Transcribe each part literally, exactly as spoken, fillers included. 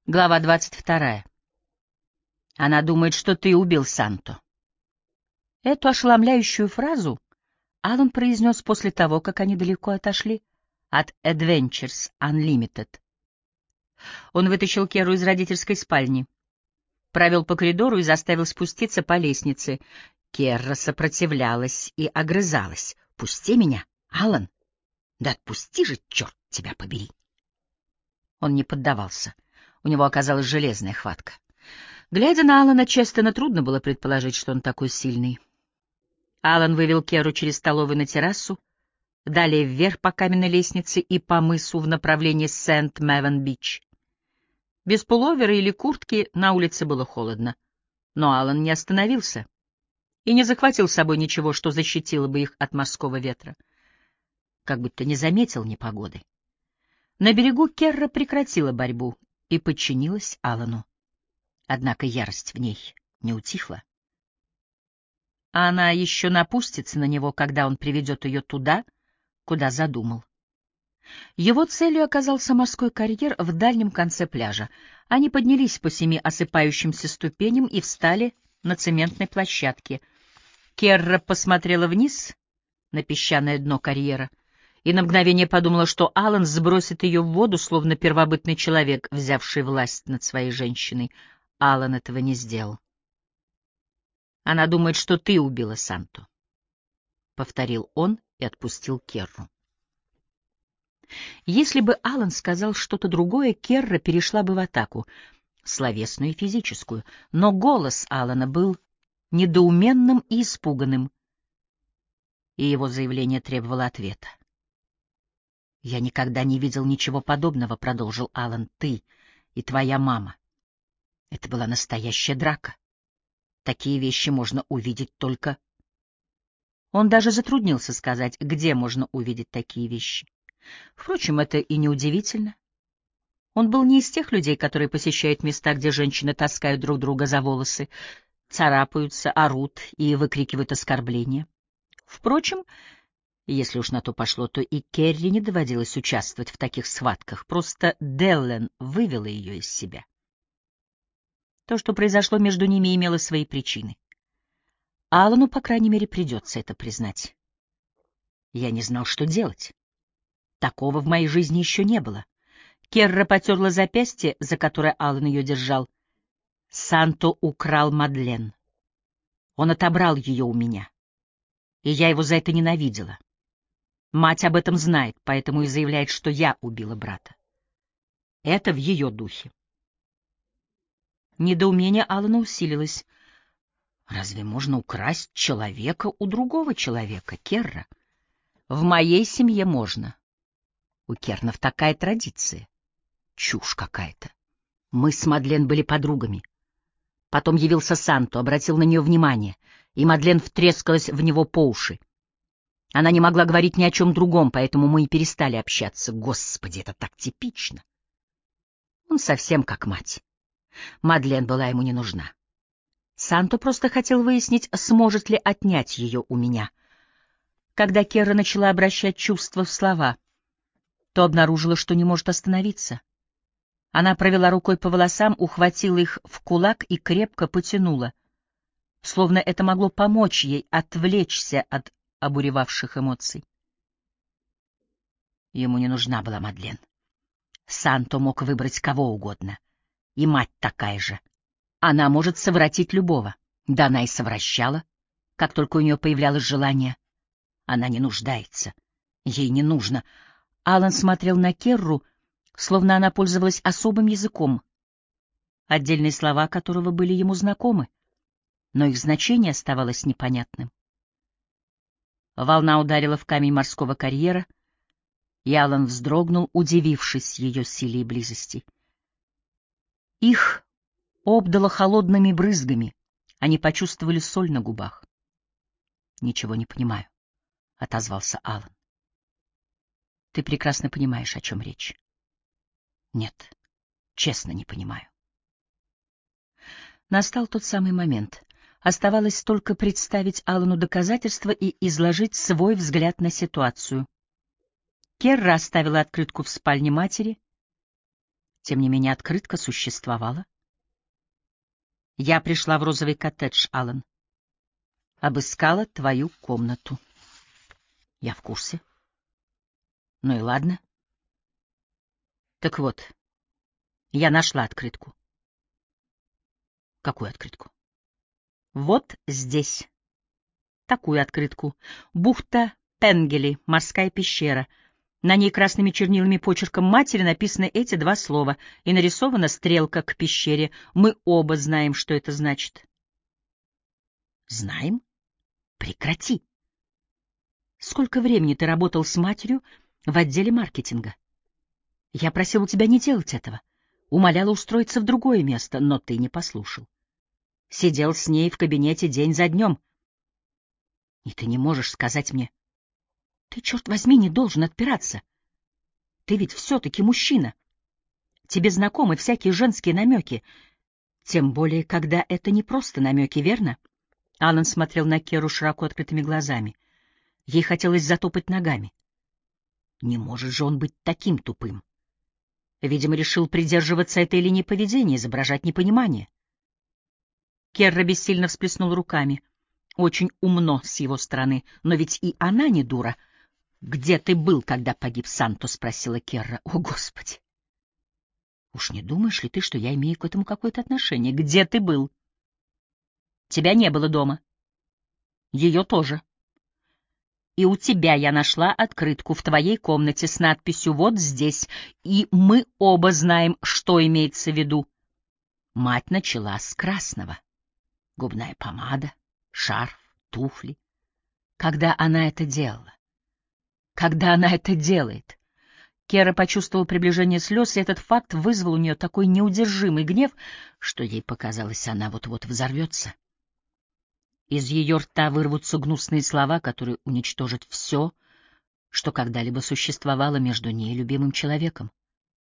Глава двадцать вторая. Она думает, что ты убил Санту. Эту ошеломляющую фразу Алан произнес после того, как они далеко отошли от Adventures Unlimited. Он вытащил Керру из родительской спальни, провел по коридору и заставил спуститься по лестнице. Керра сопротивлялась и огрызалась. «Пусти меня, Алан! Да отпусти же, черт тебя побери!» Он не поддавался. У него оказалась железная хватка. Глядя на Алана Честона, трудно было предположить, что он такой сильный. Алан вывел Керу через столовую на террасу, далее вверх по каменной лестнице и по мысу в направлении Сент-Мэвен-Бич. Без пуловера или куртки на улице было холодно, но Алан не остановился и не захватил с собой ничего, что защитило бы их от морского ветра. Как будто не заметил непогоды. На берегу Керра прекратила борьбу и подчинилась Алану. Однако ярость в ней не утихла. Она еще напустится на него, когда он приведет ее туда, куда задумал. Его целью оказался морской карьер в дальнем конце пляжа. Они поднялись по семи осыпающимся ступеням и встали на цементной площадке. Керра посмотрела вниз на песчаное дно карьера и на мгновение подумала, что Алан сбросит ее в воду, словно первобытный человек, взявший власть над своей женщиной. Алан этого не сделал. «Она думает, что ты убила Санту», — повторил он и отпустил Керру. Если бы Алан сказал что-то другое, Керра перешла бы в атаку, словесную и физическую, но голос Алана был недоуменным и испуганным, и его заявление требовало ответа. «Я никогда не видел ничего подобного», — продолжил Алан, — «ты и твоя мама. Это была настоящая драка. Такие вещи можно увидеть только...» Он даже затруднился сказать, где можно увидеть такие вещи. Впрочем, это и не удивительно. Он был не из тех людей, которые посещают места, где женщины таскают друг друга за волосы, царапаются, орут и выкрикивают оскорбления. Впрочем, если уж на то пошло, то и Керри не доводилось участвовать в таких схватках, просто Деллен вывела ее из себя. То, что произошло между ними, имело свои причины. Алану, по крайней мере, придется это признать. Я не знал, что делать. Такого в моей жизни еще не было. Керра потерла запястье, за которое Алан ее держал. Санто украл Мадлен. Он отобрал ее у меня. И я его за это ненавидела. Мать об этом знает, поэтому и заявляет, что я убила брата. Это в ее духе. Недоумение Алана усилилось. Разве можно украсть человека у другого человека, Керра? В моей семье можно. У Кернов такая традиция. Чушь какая-то. Мы с Мадлен были подругами. Потом явился Санто, обратил на нее внимание, и Мадлен втрескалась в него по уши. Она не могла говорить ни о чем другом, поэтому мы и перестали общаться. Господи, это так типично. Он совсем как мать. Мадлен была ему не нужна. Санто просто хотел выяснить, сможет ли отнять ее у меня. Когда Керра начала обращать чувства в слова, то обнаружила, что не может остановиться. Она провела рукой по волосам, ухватила их в кулак и крепко потянула, словно это могло помочь ей отвлечься от обуревавших эмоций. Ему не нужна была Мадлен. Санто мог выбрать кого угодно, и мать такая же. Она может совратить любого. Да она и совращала, как только у нее появлялось желание. Она не нуждается. Ей не нужно. Алан смотрел на Керру, словно она пользовалась особым языком, отдельные слова которого были ему знакомы, но их значение оставалось непонятным. Волна ударила в камень морского карьера, и Алан вздрогнул, удивившись ее силе и близости. Их обдало холодными брызгами, они почувствовали соль на губах. «Ничего не понимаю», — отозвался Алан. «Ты прекрасно понимаешь, о чем речь». «Нет, честно не понимаю». Настал тот самый момент. Оставалось только представить Алану доказательства и изложить свой взгляд на ситуацию. Керра оставила открытку в спальне матери. Тем не менее, открытка существовала. Я пришла в розовый коттедж, Алан. Обыскала твою комнату. Я в курсе. Ну и ладно. Так вот, я нашла открытку. Какую открытку? Вот здесь. Такую открытку. Бухта Пенгели, морская пещера. На ней красными чернилами почерком матери написаны эти два слова, и нарисована стрелка к пещере. Мы оба знаем, что это значит. Знаем? Прекрати. Сколько времени ты работал с матерью в отделе маркетинга? Я просил у тебя не делать этого. Умоляла устроиться в другое место, но ты не послушал. Сидел с ней в кабинете день за днем. И ты не можешь сказать мне: ты, черт возьми, не должен отпираться. Ты ведь все-таки мужчина. Тебе знакомы всякие женские намеки. Тем более, когда это не просто намеки, верно? Алан смотрел на Керу широко открытыми глазами. Ей хотелось затопать ногами. Не может же он быть таким тупым. Видимо, решил придерживаться этой линии поведения, изображать непонимание. Керра бессильно всплеснул руками. Очень умно с его стороны, но ведь и она не дура. «Где ты был, когда погиб Санто?» — спросила Керра. «О, Господи! Уж не думаешь ли ты, что я имею к этому какое-то отношение? Где ты был?» «Тебя не было дома. Ее тоже. И у тебя я нашла открытку в твоей комнате с надписью «Вот здесь», и мы оба знаем, что имеется в виду». Мать начала с красного. Губная помада, шарф, туфли. Когда она это делала? Когда она это делает? Кера почувствовала приближение слез, и этот факт вызвал у нее такой неудержимый гнев, что ей показалось, она вот-вот взорвется. Из ее рта вырвутся гнусные слова, которые уничтожат все, что когда-либо существовало между ней и любимым человеком.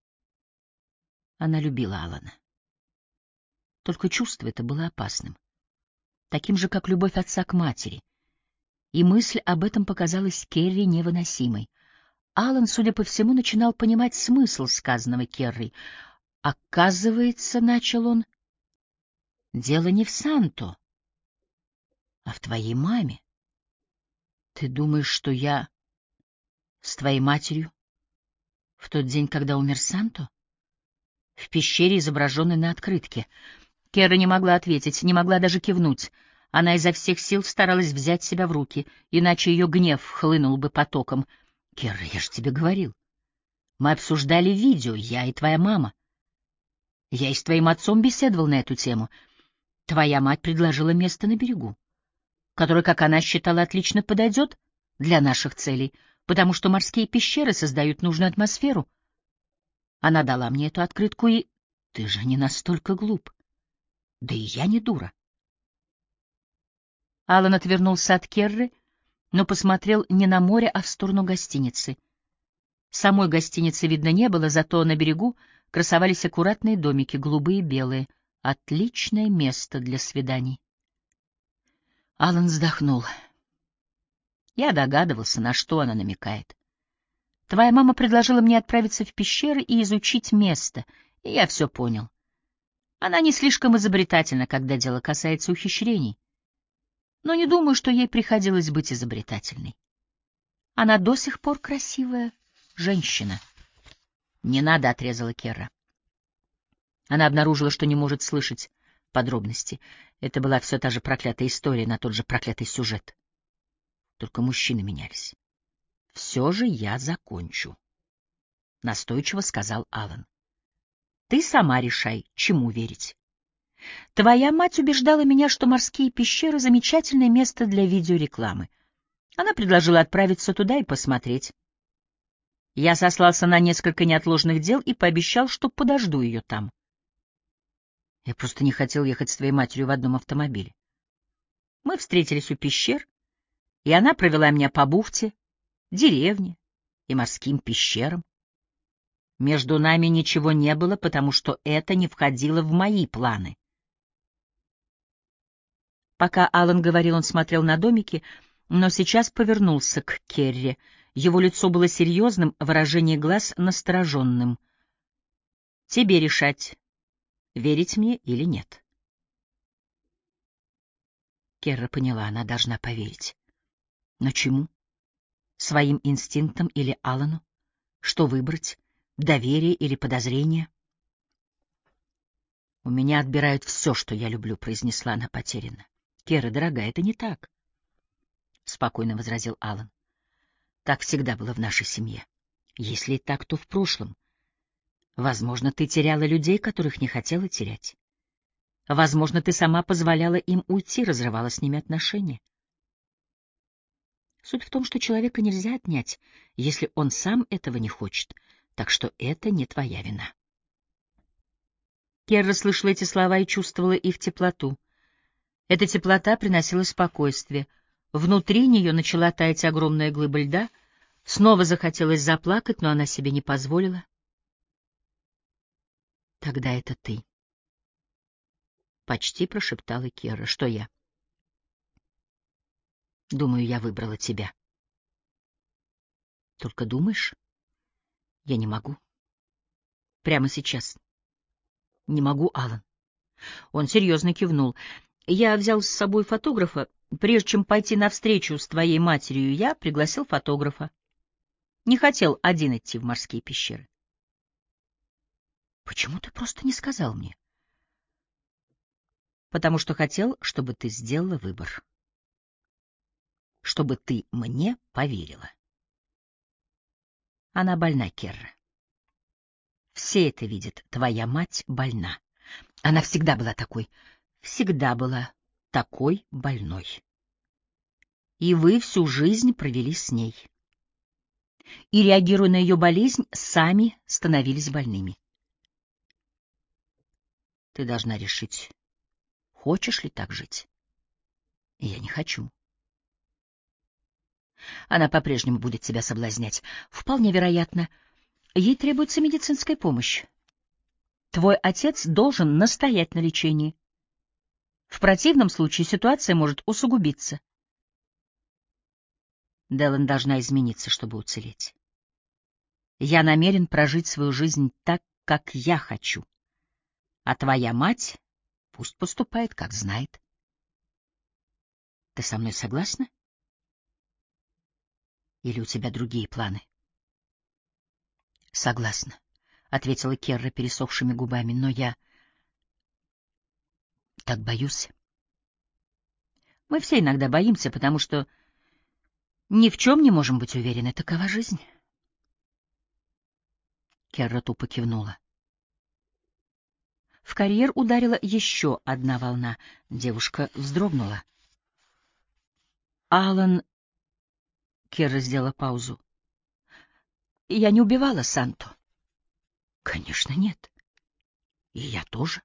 Она любила Алана. Только чувство это было опасным, таким же, как любовь отца к матери. И мысль об этом показалась Керри невыносимой. Алан, судя по всему, начинал понимать смысл сказанного Керрой. «Оказывается, — начал он, — дело не в Санто, а в твоей маме. Ты думаешь, что я с твоей матерью в тот день, когда умер Санто? В пещере, изображенной на открытке?» Керра не могла ответить, не могла даже кивнуть. Она изо всех сил старалась взять себя в руки, иначе ее гнев хлынул бы потоком. «Керра, я же тебе говорил. Мы обсуждали видео, я и твоя мама. Я и с твоим отцом беседовал на эту тему. Твоя мать предложила место на берегу, которое, как она считала, отлично подойдет для наших целей, потому что морские пещеры создают нужную атмосферу. Она дала мне эту открытку, и... Ты же не настолько глуп. Да и я не дура». Алан отвернулся от Керры, но посмотрел не на море, а в сторону гостиницы. Самой гостиницы видно не было, зато на берегу красовались аккуратные домики, голубые и белые. Отличное место для свиданий. Алан вздохнул. Я догадывался, на что она намекает. Твоя мама предложила мне отправиться в пещеры и изучить место, и я все понял. Она не слишком изобретательна, когда дело касается ухищрений. Но не думаю, что ей приходилось быть изобретательной. Она до сих пор красивая женщина. «Не надо», — отрезала Керра. Она обнаружила, что не может слышать подробности. Это была все та же проклятая история на тот же проклятый сюжет. Только мужчины менялись. «Все же я закончу», — настойчиво сказал Алан. «Ты сама решай, чему верить. Твоя мать убеждала меня, что морские пещеры — замечательное место для видеорекламы. Она предложила отправиться туда и посмотреть. Я сослался на несколько неотложных дел и пообещал, что подожду ее там. Я просто не хотел ехать с твоей матерью в одном автомобиле. Мы встретились у пещер, и она провела меня по бухте, деревне и морским пещерам. Между нами ничего не было, потому что это не входило в мои планы». Пока Алан говорил, он смотрел на домики, но сейчас повернулся к Керри. Его лицо было серьезным, выражение глаз настороженным. Тебе решать, верить мне или нет. Керра поняла, она должна поверить. Но чему? Своим инстинктам или Алану? Что выбрать? Доверие или подозрение? «У меня отбирают все, что я люблю», — произнесла она потерянно. «Кера, дорогая, это не так», — спокойно возразил Алан. «Так всегда было в нашей семье. Если и так, то в прошлом. Возможно, ты теряла людей, которых не хотела терять. Возможно, ты сама позволяла им уйти, разрывала с ними отношения. Суть в том, что человека нельзя отнять, если он сам этого не хочет, так что это не твоя вина». Керра слышала эти слова и чувствовала их теплоту. Эта теплота приносила спокойствие. Внутри нее начала таять огромная глыба льда. Снова захотелось заплакать, но она себе не позволила. «Тогда это ты», — почти прошептала Керра. «Что я?» «Думаю, я выбрала тебя». «Только думаешь?» «Я не могу. Прямо сейчас. Не могу, Алан». Он серьезно кивнул. «Я взял с собой фотографа. Прежде чем пойти навстречу с твоей матерью, я пригласил фотографа. Не хотел один идти в морские пещеры». «Почему ты просто не сказал мне?» «Потому что хотел, чтобы ты сделала выбор. Чтобы ты мне поверила». Она больна, Керра. Все это видят. Твоя мать больна. Она всегда была такой. Всегда была такой больной. И вы всю жизнь провели с ней. И, реагируя на ее болезнь, сами становились больными. Ты должна решить, хочешь ли так жить. Я не хочу. Она по-прежнему будет тебя соблазнять. Вполне вероятно. Ей требуется медицинская помощь. Твой отец должен настоять на лечении. В противном случае ситуация может усугубиться. Делан должна измениться, чтобы уцелеть. Я намерен прожить свою жизнь так, как я хочу. А твоя мать пусть поступает, как знает. Ты со мной согласна? Или у тебя другие планы? Согласна, — ответила Керра пересохшими губами, — но я так боюсь. Мы все иногда боимся, потому что ни в чем не можем быть уверены. Такова жизнь. Керра тупо кивнула. В карьер ударила еще одна волна. Девушка вздрогнула. Алан... Керра сделала паузу. Я не убивала Санту. Конечно, нет. И я тоже.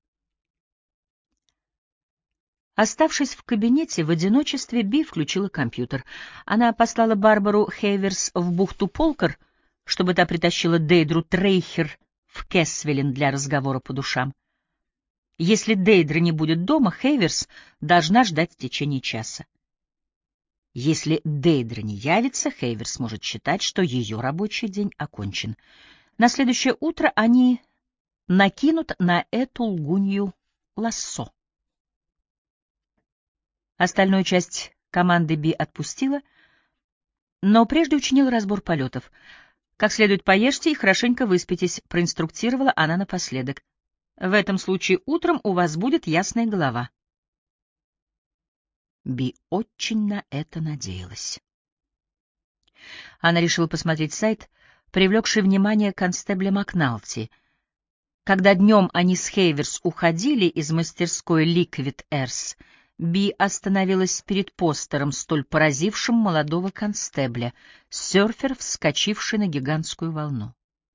Оставшись в кабинете в одиночестве, Би включила компьютер. Она послала Барбару Хейверс в бухту Полкар, чтобы та притащила Дейдру Трейхер в Кэссвеллен для разговора по душам. Если Дейдра не будет дома, Хейверс должна ждать в течение часа. Если Дейдра не явится, Хейверс может считать, что ее рабочий день окончен. На следующее утро они накинут на эту лгунью лассо. Остальную часть команды Би отпустила, но прежде учинила разбор полетов. «Как следует поешьте и хорошенько выспитесь», — проинструктировала она напоследок. «В этом случае утром у вас будет ясная голова». Би очень на это надеялась. Она решила посмотреть сайт, привлекший внимание констебля Макналти. Когда днем они с Хейверс уходили из мастерской Liquid Airs, Би остановилась перед постером, столь поразившим молодого констебля, серфер, вскочивший на гигантскую волну.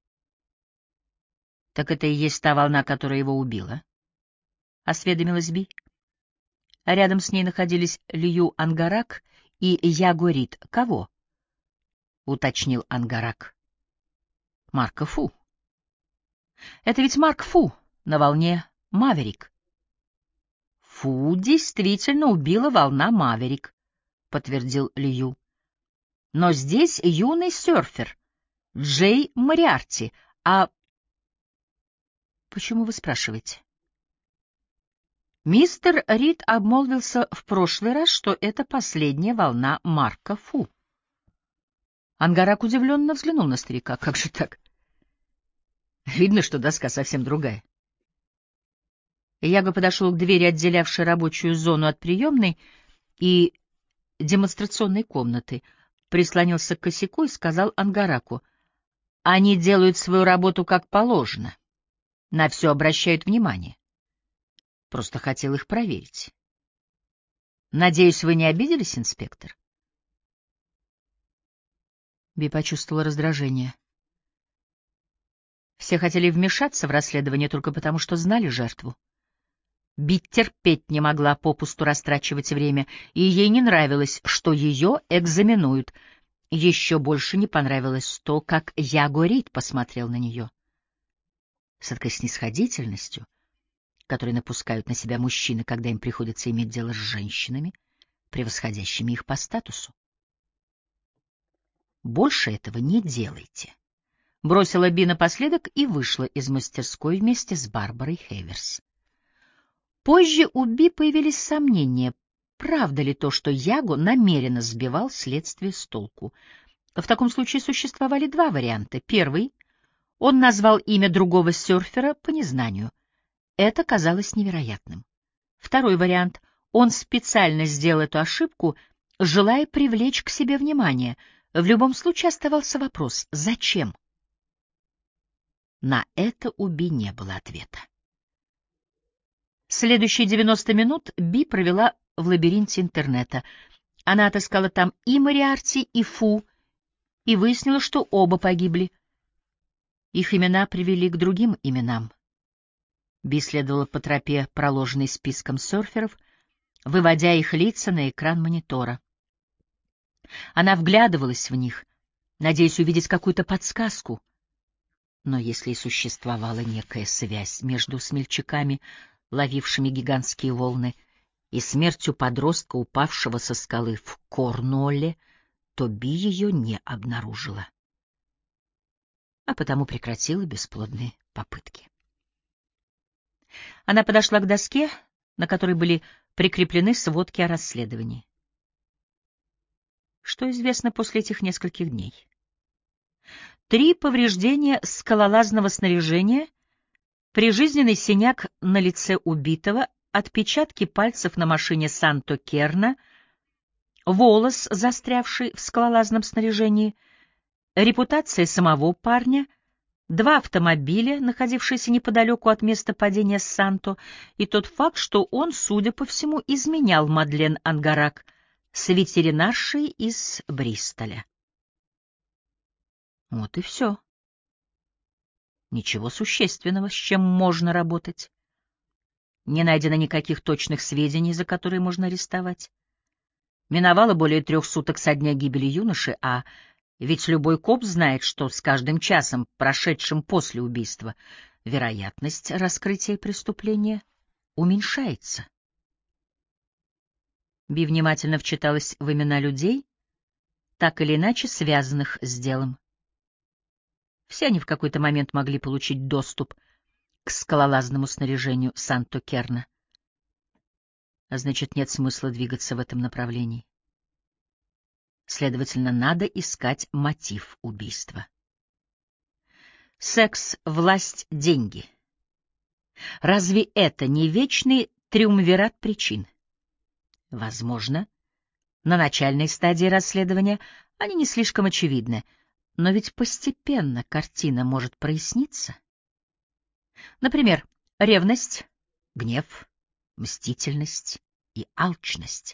«Так это и есть та волна, которая его убила?» — осведомилась Би. Рядом с ней находились Лью Ангарак и Яго Рид. «Кого?» — уточнил Ангарак. «Марка Фу». «Это ведь Марк Фу на волне Маверик». «Фу действительно убила волна Маверик», — подтвердил Лью. «Но здесь юный серфер Джей Мориарти, а Почему вы спрашиваете? Мистер Рид обмолвился в прошлый раз, что это последняя волна Марка Фу. Ангарак удивленно взглянул на старика. Как же так? Видно, что доска совсем другая. Яго подошел к двери, отделявшей рабочую зону от приемной и демонстрационной комнаты, прислонился к косяку и сказал Ангараку: «Они делают свою работу как положено, на все обращают внимание. Просто хотел их проверить. Надеюсь, вы не обиделись, инспектор?» Би почувствовала раздражение. Все хотели вмешаться в расследование только потому, что знали жертву. Би терпеть не могла попусту растрачивать время, и ей не нравилось, что ее экзаменуют. Еще больше не понравилось то, как Яго Рид посмотрел на нее. С такой снисходительностью, которой напускают на себя мужчины, когда им приходится иметь дело с женщинами, превосходящими их по статусу. «Больше этого не делайте», — бросила Би напоследок и вышла из мастерской вместе с Барбарой Хейверс. Позже у Би появились сомнения, правда ли то, что Яго намеренно сбивал следствие с толку. В таком случае существовали два варианта. Первый — он назвал имя другого серфера по незнанию. Это казалось невероятным. Второй вариант — он специально сделал эту ошибку, желая привлечь к себе внимание. В любом случае оставался вопрос — зачем? На это у Би не было ответа. Следующие девяносто минут Би провела в лабиринте интернета. Она отыскала там и Мориарти, и Фу, и выяснила, что оба погибли. Их имена привели к другим именам. Би следовала по тропе, проложенной списком серферов, выводя их лица на экран монитора. Она вглядывалась в них, надеясь увидеть какую-то подсказку. Но если и существовала некая связь между смельчаками, ловившими гигантские волны, и смертью подростка, упавшего со скалы в Корнуолле, то Би ее не обнаружила, а потому прекратила бесплодные попытки. Она подошла к доске, на которой были прикреплены сводки о расследовании. Что известно после этих нескольких дней? Три повреждения скалолазного снаряжения, прижизненный синяк на лице убитого, отпечатки пальцев на машине Санто Керна, волос, застрявший в скалолазном снаряжении, репутация самого парня, два автомобиля, находившиеся неподалеку от места падения Санто, и тот факт, что он, судя по всему, изменял Мадлен Ангарак с ветеринаршей из Бристоля. Вот и все. Ничего существенного, с чем можно работать. Не найдено никаких точных сведений, за которые можно арестовать. Миновало более трех суток со дня гибели юноши, а ведь любой коп знает, что с каждым часом, прошедшим после убийства, вероятность раскрытия преступления уменьшается. Би внимательно вчиталась в имена людей, так или иначе связанных с делом. Все они в какой-то момент могли получить доступ к скалолазному снаряжению Санто Керна. А значит, нет смысла двигаться в этом направлении. Следовательно, надо искать мотив убийства. Секс, власть, деньги. Разве это не вечный триумвират причин? Возможно, на начальной стадии расследования они не слишком очевидны, но ведь постепенно картина может проясниться. Например, ревность, гнев, мстительность и алчность.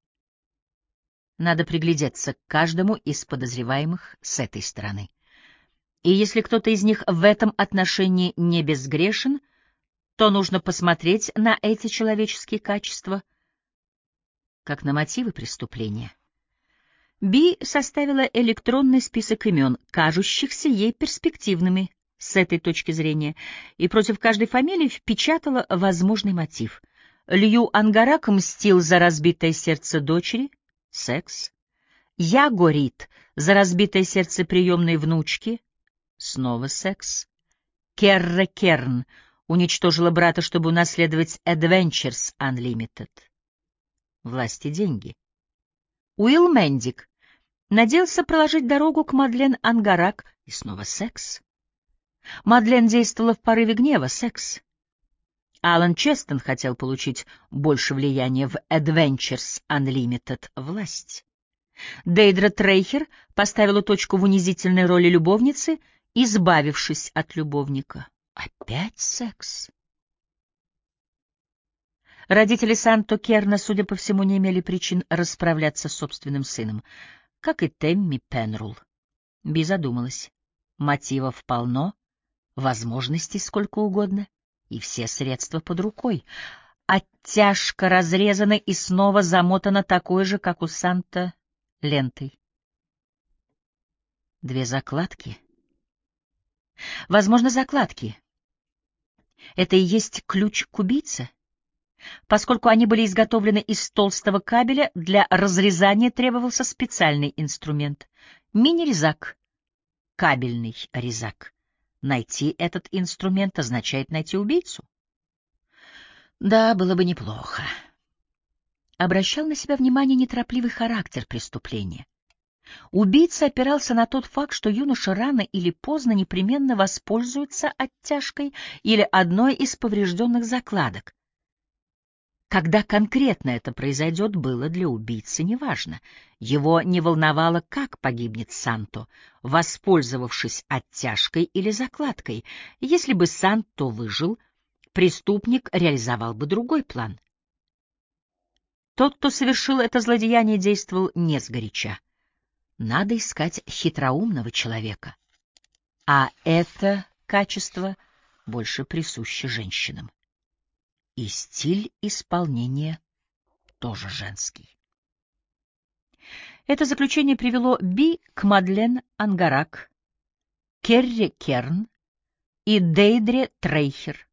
Надо приглядеться к каждому из подозреваемых с этой стороны. И если кто-то из них в этом отношении не безгрешен, то нужно посмотреть на эти человеческие качества как на мотивы преступления. Би составила электронный список имен, кажущихся ей перспективными с этой точки зрения, и против каждой фамилии впечатала возможный мотив. Лью Ангарак мстил за разбитое сердце дочери, секс. Яго Рид за разбитое сердце приемной внучки, снова секс. Керре Керн Уничтожила брата, чтобы унаследовать Adventures Unlimited. Власть и деньги. Уилл Мендик надеялся проложить дорогу к Мадлен Ангарак, и снова секс. Мадлен действовала в порыве гнева, секс. Алан Честон хотел получить больше влияния в Adventures Unlimited, власть. Дейдра Трейхер поставила точку в унизительной роли любовницы, избавившись от любовника. Опять секс. Родители Санто Керна, судя по всему, не имели причин расправляться с собственным сыном, как и Темми Пенрул. Би задумалась. Мотивов полно, возможностей сколько угодно, и все средства под рукой. Оттяжка разрезана и снова замотана такой же, как у Санто, лентой. Две закладки. Возможно, закладки. Это и есть ключ к убийце? Поскольку они были изготовлены из толстого кабеля, для разрезания требовался специальный инструмент — мини-резак, кабельный резак. Найти этот инструмент означает найти убийцу. Да, было бы неплохо. Обращал на себя внимание неторопливый характер преступления. Убийца опирался на тот факт, что юноша рано или поздно непременно воспользуется оттяжкой или одной из поврежденных закладок. Когда конкретно это произойдет, было для убийцы неважно. Его не волновало, как погибнет Санто, воспользовавшись оттяжкой или закладкой. Если бы Санто выжил, преступник реализовал бы другой план. Тот, кто совершил это злодеяние, действовал не сгоряча. Надо искать хитроумного человека. А это качество больше присуще женщинам. И стиль исполнения тоже женский. Это заключение привело Би к Мадлен Ангарак, Керри Керн и Дейдре Трейхер.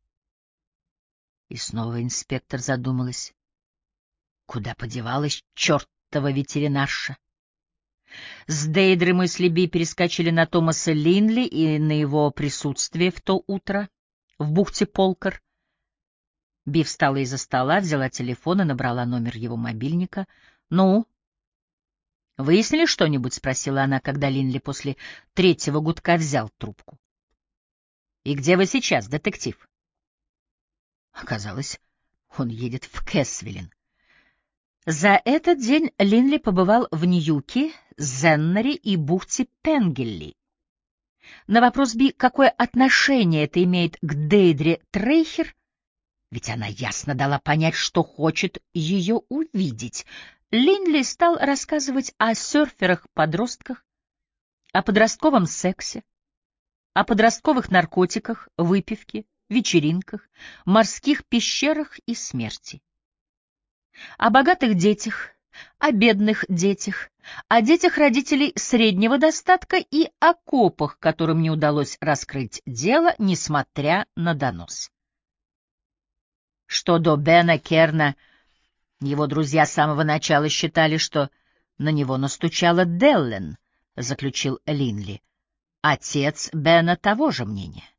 И снова инспектор задумалась, куда подевалась чертова ветеринарша. С Дейдры мысли Би перескочили на Томаса Линли и на его присутствие в то утро в бухте Полкар. Би встала из-за стола, взяла телефон и набрала номер его мобильника. «Ну, выяснили что-нибудь?» — спросила она, когда Линли после третьего гудка взял трубку. «И где вы сейчас, детектив?» Оказалось, он едет в Кэсвиллин. За этот день Линли побывал в Ньюке, Зеннере и бухте Пенгелли. На вопрос Би, какое отношение это имеет к Дейдре Трейхер, ведь она ясно дала понять, что хочет ее увидеть, Линли стал рассказывать о серферах-подростках, о подростковом сексе, о подростковых наркотиках, выпивке, вечеринках, морских пещерах и смерти. О богатых детях, о бедных детях, о детях родителей среднего достатка и о копах, которым не удалось раскрыть дело, несмотря на донос. Что до Бена Керна, его друзья с самого начала считали, что на него настучала Деллен, заключил Линли. Отец Бена того же мнения.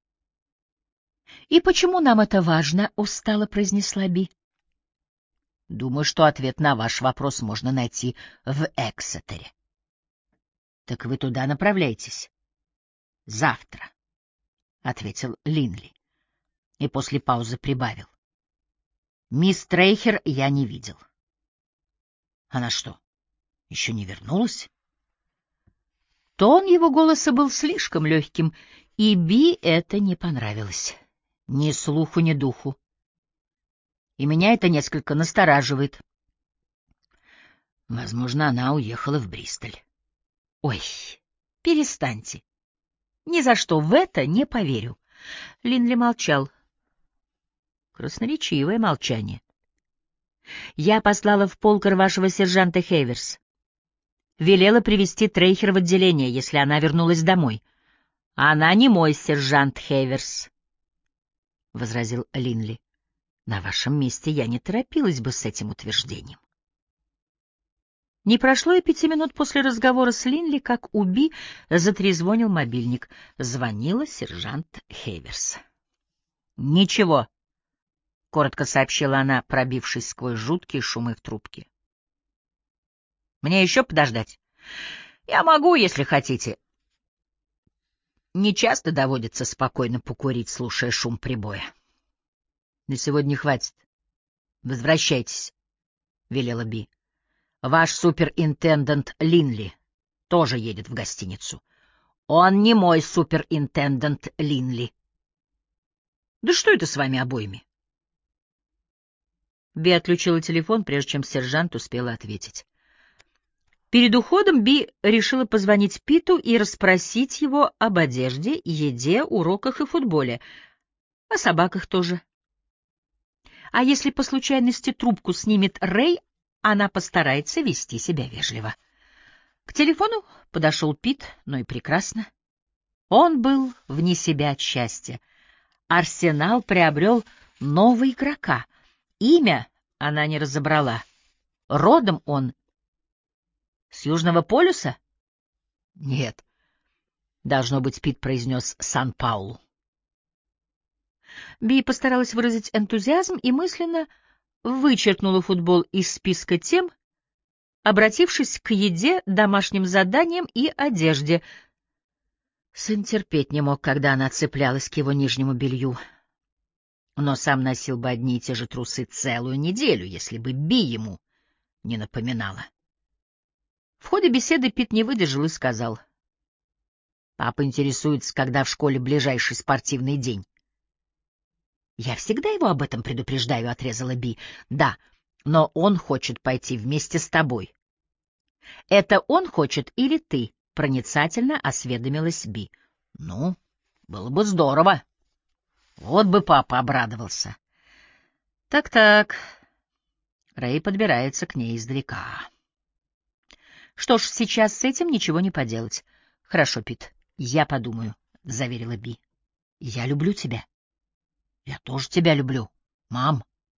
«И почему нам это важно?» — устало произнесла Би. «Думаю, что ответ на ваш вопрос можно найти в Эксетере». «Так вы туда направляетесь?» «Завтра», — ответил Линли и после паузы прибавил. «Мисс Трейхер я не видел». «Она что, еще не вернулась?» Тон его голоса был слишком легким, и Би это не понравилось. Ни слуху, ни духу. И меня это несколько настораживает. Возможно, она уехала в Бристоль. Ой, перестаньте. Ни за что в это не поверю. Линли молчал. Красноречивое молчание. Я послала в Полкар вашего сержанта Хейверс. Велела привести Трейхер в отделение, если она вернулась домой. Она не мой сержант Хейверс, — возразил Линли. На вашем месте я не торопилась бы с этим утверждением. Не прошло и пяти минут после разговора с Линли, как у Би затрезвонил мобильник. Звонила сержант Хейверс. Ничего, — коротко сообщила она, пробившись сквозь жуткие шумы в трубке. Мне еще подождать? Я могу, если хотите. Не часто доводится спокойно покурить, слушая шум прибоя. На сегодня хватит. Возвращайтесь, — велела Би. Ваш суперинтендант Линли тоже едет в гостиницу. Он не мой суперинтендант Линли. Да что это с вами обоими? Би отключила телефон, прежде чем сержант успела ответить. Перед уходом Би решила позвонить Питу и расспросить его об одежде, еде, уроках и футболе. О собаках тоже. А если по случайности трубку снимет Рэй, она постарается вести себя вежливо. К телефону подошел Пит, но и прекрасно. Он был вне себя от счастья. Арсенал приобрел нового игрока. Имя она не разобрала. Родом он с Южного полюса? Нет. Должно быть, Пит произнес Сан-Паулу. Би постаралась выразить энтузиазм и мысленно вычеркнула футбол из списка тем, обратившись к еде, домашним заданиям и одежде. Сын терпеть не мог, когда она цеплялась к его нижнему белью. Но сам носил бы одни и те же трусы целую неделю, если бы Би ему не напоминала. В ходе беседы Пит не выдержал и сказал: «Папа интересуется, когда в школе ближайший спортивный день». «Я всегда его об этом предупреждаю», — отрезала Би. «Да, но он хочет пойти вместе с тобой». «Это он хочет или ты?» — проницательно осведомилась Би. «Ну, было бы здорово. Вот бы папа обрадовался». «Так-так». Рэй подбирается к ней издалека. «Что ж, сейчас с этим ничего не поделать». «Хорошо, Пит, я подумаю», — заверила Би. «Я люблю тебя». «Я тоже тебя люблю, мам».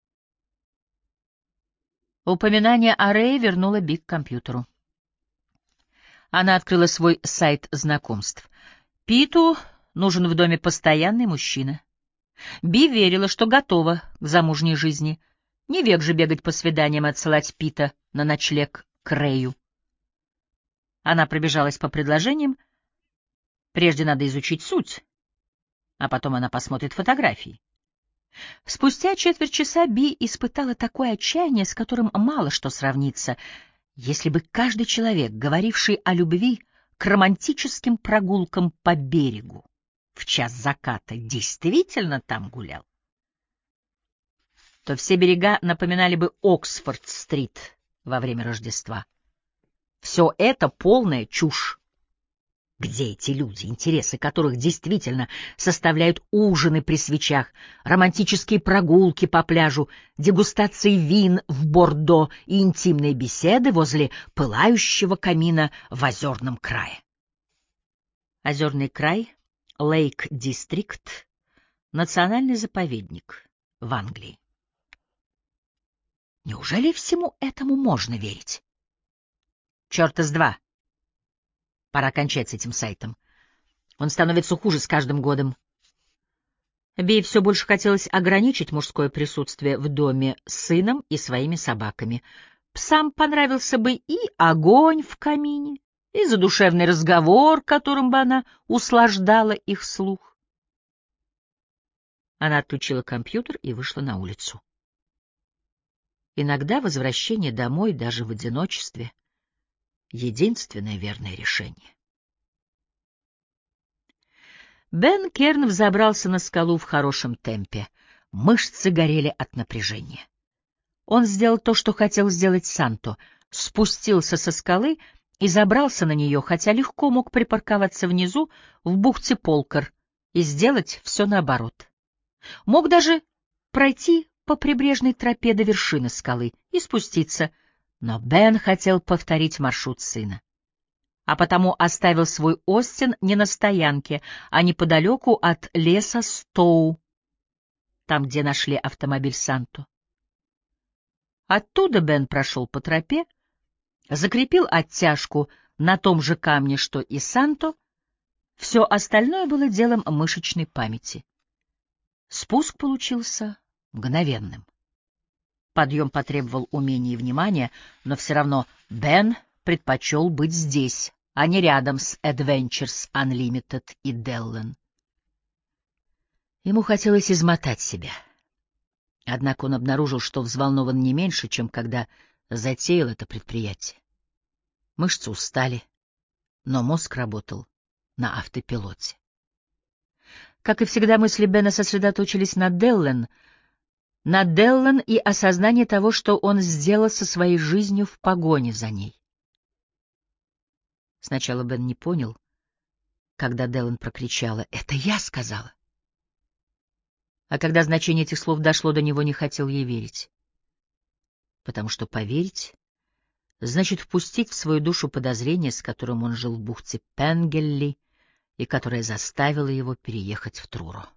Упоминание о Рэе вернуло Би к компьютеру. Она открыла свой сайт знакомств. Питу нужен в доме постоянный мужчина. Би верила, что готова к замужней жизни. Не век же бегать по свиданиям и отсылать Пита на ночлег к Рэю. Она пробежалась по предложениям. Прежде надо изучить суть, а потом она посмотрит фотографии. Спустя четверть часа Би испытала такое отчаяние, с которым мало что сравнится. Если бы каждый человек, говоривший о любви к романтическим прогулкам по берегу в час заката, действительно там гулял, то все берега напоминали бы Оксфорд-стрит во время Рождества. Все это полная чушь. Где эти люди, интересы которых действительно составляют ужины при свечах, романтические прогулки по пляжу, дегустации вин в Бордо и интимные беседы возле пылающего камина в озерном крае? Озерный край, Лейк-Дистрикт, национальный заповедник в Англии. Неужели всему этому можно верить? Чёрта с два. Пора кончать с этим сайтом. Он становится хуже с каждым годом. Би все больше хотелось ограничить мужское присутствие в доме с сыном и своими собаками. Псам понравился бы и огонь в камине, и задушевный разговор, которым бы она услаждала их слух. Она отключила компьютер и вышла на улицу. Иногда возвращение домой, даже в одиночестве, — единственное верное решение. Бен Керн взобрался на скалу в хорошем темпе. Мышцы горели от напряжения. Он сделал то, что хотел сделать Санто. Спустился со скалы и забрался на нее, хотя легко мог припарковаться внизу, в бухте Полкар, и сделать все наоборот. Мог даже пройти по прибрежной тропе до вершины скалы и спуститься, но Бен хотел повторить маршрут сына. А потому оставил свой Остин не на стоянке, а неподалеку от леса Стоу, там, где нашли автомобиль Санто. Оттуда Бен прошел по тропе, закрепил оттяжку на том же камне, что и Санто. Все остальное было делом мышечной памяти. Спуск получился мгновенным. Подъем потребовал умения и внимания, но все равно Бен предпочел быть здесь, а не рядом с Adventures Unlimited и Деллен. Ему хотелось измотать себя. Однако он обнаружил, что взволнован не меньше, чем когда затеял это предприятие. Мышцы устали, но мозг работал на автопилоте. Как и всегда, мысли Бена сосредоточились на Деллен, на Деллен и осознании того, что он сделал со своей жизнью в погоне за ней. Сначала Бен не понял, когда Деллен прокричала: «Это я сказала!» А когда значение этих слов дошло до него, не хотел ей верить. Потому что поверить значит впустить в свою душу подозрение, с которым он жил в бухте Пенгелли и которое заставило его переехать в Труро.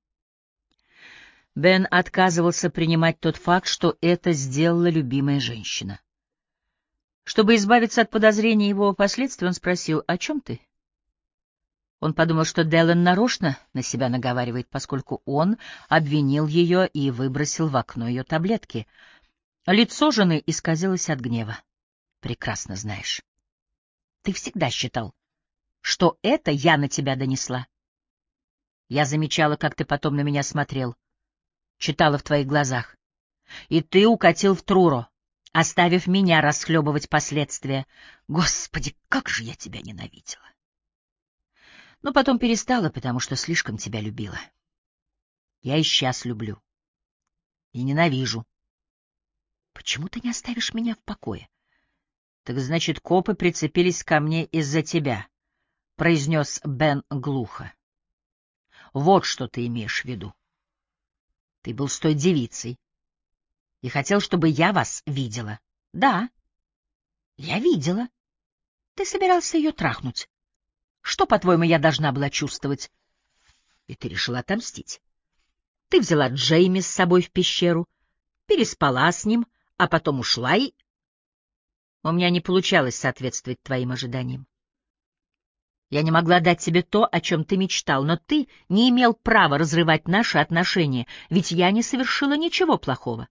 Бен отказывался принимать тот факт, что это сделала любимая женщина. Чтобы избавиться от подозрений его последствий, он спросил: «О чем ты?» Он подумал, что Деллен нарочно на себя наговаривает, поскольку он обвинил ее и выбросил в окно ее таблетки. Лицо жены исказилось от гнева. «Прекрасно знаешь. Ты всегда считал, что это я на тебя донесла. Я замечала, как ты потом на меня смотрел, читала в твоих глазах. И ты укатил в Труро, оставив меня расхлебывать последствия. Господи, как же я тебя ненавидела! Но потом перестала, потому что слишком тебя любила. Я и сейчас люблю. И ненавижу. Почему ты не оставишь меня в покое?» «Так значит, копы прицепились ко мне из-за тебя», — произнес Бен глухо. «Вот что ты имеешь в виду. Ты был с той девицей и хотел, чтобы я вас видела». «Да, я видела. Ты собирался ее трахнуть. Что, по-твоему, я должна была чувствовать?» «И ты решила отомстить. Ты взяла Джейми с собой в пещеру, переспала с ним, а потом ушла и...» «У меня не получалось соответствовать твоим ожиданиям. Я не могла дать тебе то, о чем ты мечтал, но ты не имел права разрывать наши отношения, ведь я не совершила ничего плохого.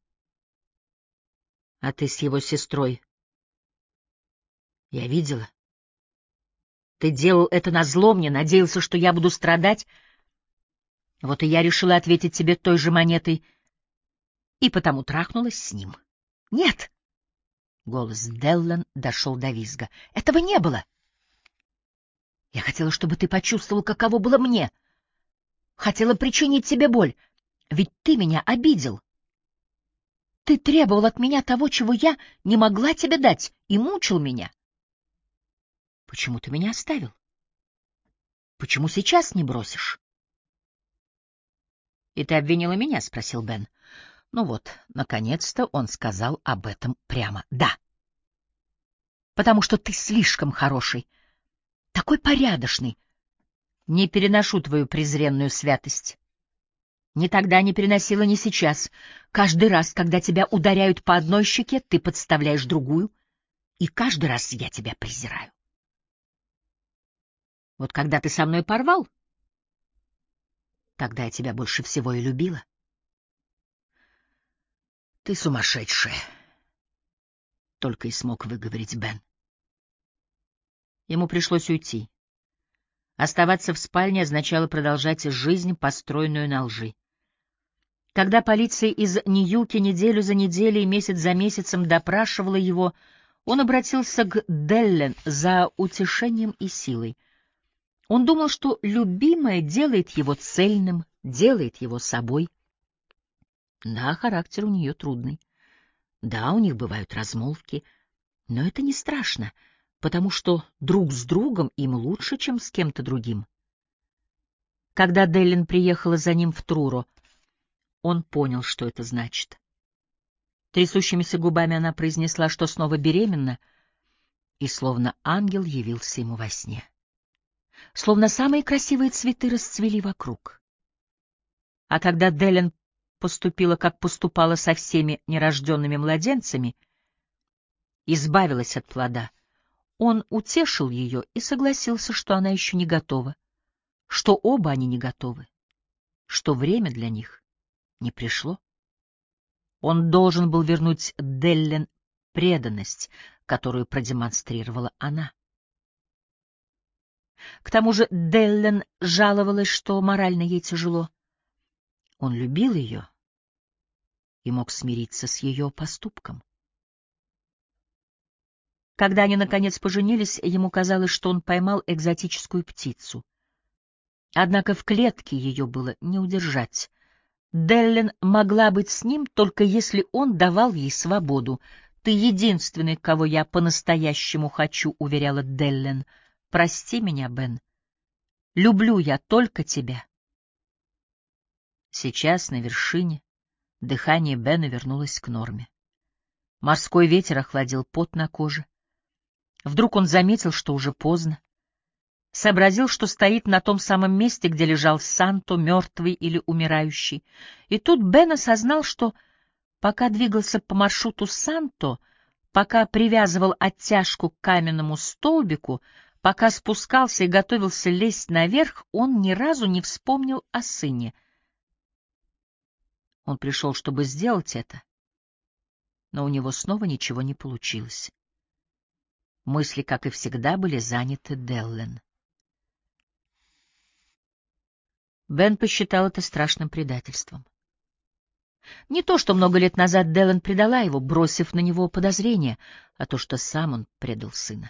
А ты с его сестрой. Я видела. Ты делал это назло мне, надеялся, что я буду страдать. Вот и я решила ответить тебе той же монетой, и потому трахнулась с ним». «Нет!» — голос Деллен дошел до визга. «Этого не было! Я хотела, чтобы ты почувствовал, каково было мне. Хотела причинить тебе боль, ведь ты меня обидел. Ты требовал от меня того, чего я не могла тебе дать, и мучил меня. Почему ты меня оставил? Почему сейчас не бросишь?» «И ты обвинила меня?» — спросил Бен. Ну вот, наконец-то он сказал об этом прямо. «Да. Потому что ты слишком хороший, такой порядочный. Не переношу твою презренную святость. Ни тогда не переносила, ни сейчас. Каждый раз, когда тебя ударяют по одной щеке, ты подставляешь другую, и каждый раз я тебя презираю. Вот когда ты со мной порвал, тогда я тебя больше всего и любила». «Ты сумасшедшая», — только и смог выговорить Бен. Ему пришлось уйти. Оставаться в спальне означало продолжать жизнь, построенную на лжи. Когда полиция из Ньюки неделю за неделей, месяц за месяцем допрашивала его, он обратился к Деллен за утешением и силой. Он думал, что любимая делает его цельным, делает его собой. Да, характер у нее трудный. Да, у них бывают размолвки, но это не страшно, потому что друг с другом им лучше, чем с кем-то другим. Когда Деллен приехала за ним в Труро, он понял, что это значит. Трясущимися губами она произнесла, что снова беременна, и словно ангел явился ему во сне. Словно самые красивые цветы расцвели вокруг. А когда Деллен поступила, как поступала со всеми нерожденными младенцами, избавилась от плода, он утешил ее и согласился, что она еще не готова, что оба они не готовы. что время для них не пришло. Он должен был вернуть Деллен преданность, которую продемонстрировала она. К тому же Деллен жаловалась, что морально ей тяжело. Он любил ее и мог смириться с ее поступком. Когда они, наконец, поженились, ему казалось, что он поймал экзотическую птицу. Однако в клетке ее было не удержать. Деллен могла быть с ним, только если он давал ей свободу. «Ты единственный, кого я по-настоящему хочу», — уверяла Деллен. «Прости меня, Бен. Люблю я только тебя». Сейчас на вершине дыхание Бена вернулось к норме. Морской ветер охладил пот на коже. Вдруг он заметил, что уже поздно. Сообразил, что стоит на том самом месте, где лежал Санто, мертвый или умирающий. И тут Бен осознал, что пока двигался по маршруту Санто, пока привязывал оттяжку к каменному столбику, пока спускался и готовился лезть наверх, он ни разу не вспомнил о сыне. Он пришел, чтобы сделать это, но у него снова ничего не получилось. Мысли, как и всегда, были заняты Деллен. Бен посчитал это страшным предательством. Не то, что много лет назад Деллен предала его, бросив на него подозрения, а то, что сам он предал сына.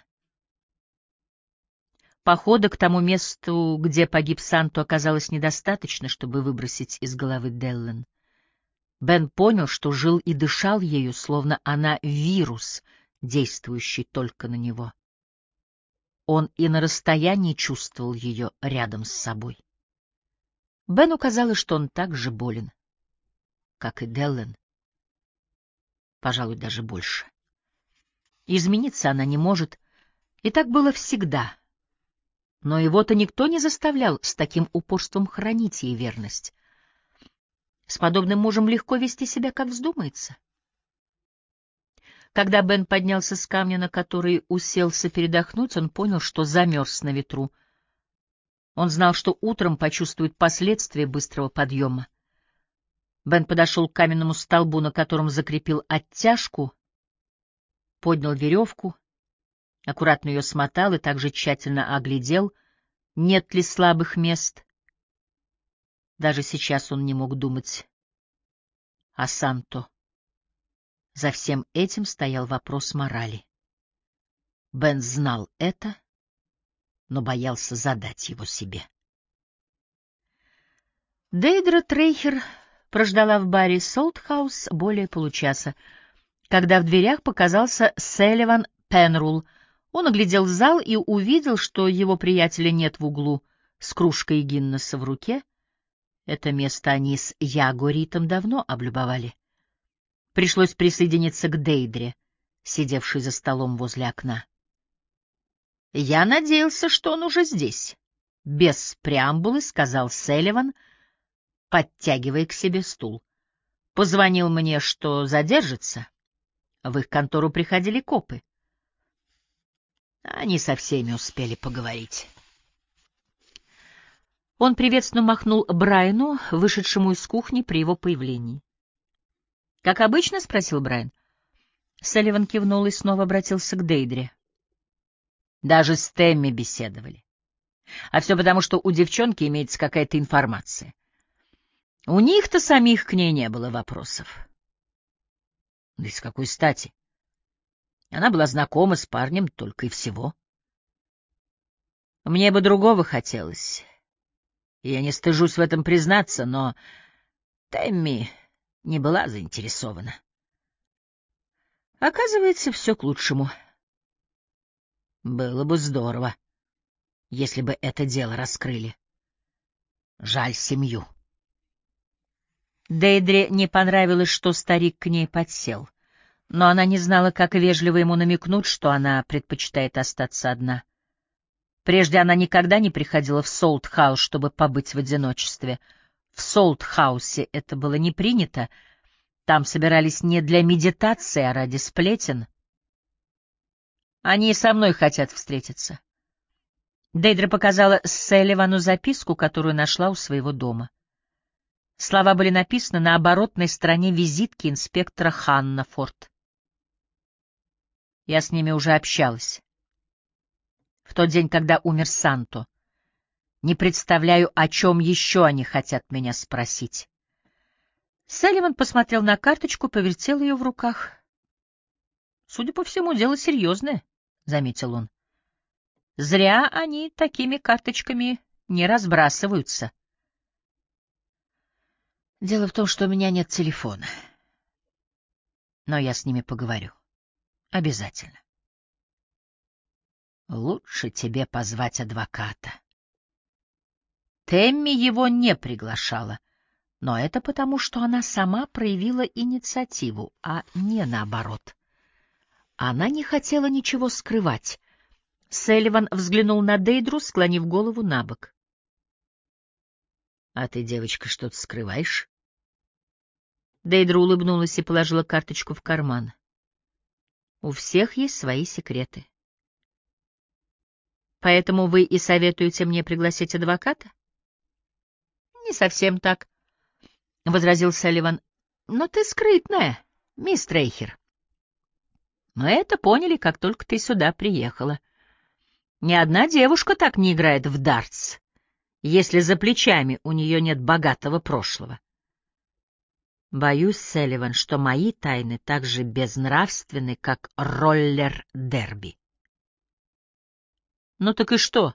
Похода к тому месту, где погиб Санто, оказалось недостаточно, чтобы выбросить из головы Деллен. Бен понял, что жил и дышал ею, словно она вирус, действующий только на него. Он и на расстоянии чувствовал ее рядом с собой. Бену казалось, что он так же болен, как и Деллен, пожалуй, даже больше. Измениться она не может, и так было всегда. Но его-то никто не заставлял с таким упорством хранить ей верность. С подобным мужем легко вести себя, как вздумается. Когда Бен поднялся с камня, на который уселся передохнуть, он понял, что замерз на ветру. Он знал, что утром почувствует последствия быстрого подъема. Бен подошел к каменному столбу, на котором закрепил оттяжку, поднял веревку, аккуратно ее смотал и также тщательно оглядел, нет ли слабых мест. Даже сейчас он не мог думать о Санто. За всем этим стоял вопрос морали. Бен знал это, но боялся задать его себе. Дейдра Трейхер прождала в баре Солтхаус более получаса, когда в дверях показался Селливан Пенрул. Он оглядел зал и увидел, что его приятеля нет в углу с кружкой Гиннесса в руке. Это место они с Яго Ритом давно облюбовали. Пришлось присоединиться к Дейдре, сидевшей за столом возле окна. «Я надеялся, что он уже здесь», — без преамбулы сказал Селливан, подтягивая к себе стул. «Позвонил мне, что задержится. В их контору приходили копы. Они со всеми успели поговорить». Он приветственно махнул Брайану, вышедшему из кухни при его появлении. «Как обычно?» — спросил Брайан. Салливан кивнул и снова обратился к Дейдре. «Даже с Тэмми беседовали. А все потому, что у девчонки имеется какая-то информация. У них-то самих к ней не было вопросов». «Да и с какой стати? Она была знакома с парнем только и всего. Мне бы другого хотелось. Я не стыжусь в этом признаться, но Тэмми не была заинтересована. Оказывается, все к лучшему. Было бы здорово, если бы это дело раскрыли. Жаль семью». Дейдре не понравилось, что старик к ней подсел, но она не знала, как вежливо ему намекнуть, что она предпочитает остаться одна. Прежде она никогда не приходила в Солтхаус, чтобы побыть в одиночестве. В Солтхаусе это было не принято. Там собирались не для медитации, а ради сплетен. Они и со мной хотят встретиться. Дейдра показала Селливану записку, которую нашла у своего дома. Слова были написаны на оборотной стороне визитки инспектора Ханнафорд. Я с ними уже общалась. В тот день, когда умер Санто. Не представляю, о чем еще они хотят меня спросить. Салливан посмотрел на карточку, повертел ее в руках. Судя по всему, дело серьезное, — заметил он. Зря они такими карточками не разбрасываются. Дело в том, что у меня нет телефона. Но я с ними поговорю. Обязательно. Лучше тебе позвать адвоката. Тэмми его не приглашала, но это потому, что она сама проявила инициативу, а не наоборот. Она не хотела ничего скрывать. Салливан взглянул на Дейдру, склонив голову набок. — А ты, девочка, что-то скрываешь? Дейдра улыбнулась и положила карточку в карман. — У всех есть свои секреты. — Поэтому вы и советуете мне пригласить адвоката? — Не совсем так, — возразил Салливан. — Но ты скрытная, мисс Трейхер. Мы это поняли, как только ты сюда приехала. Ни одна девушка так не играет в дартс, если за плечами у нее нет богатого прошлого. Боюсь, Салливан, что мои тайны так же безнравственны, как роллер-дерби. Ну так и что?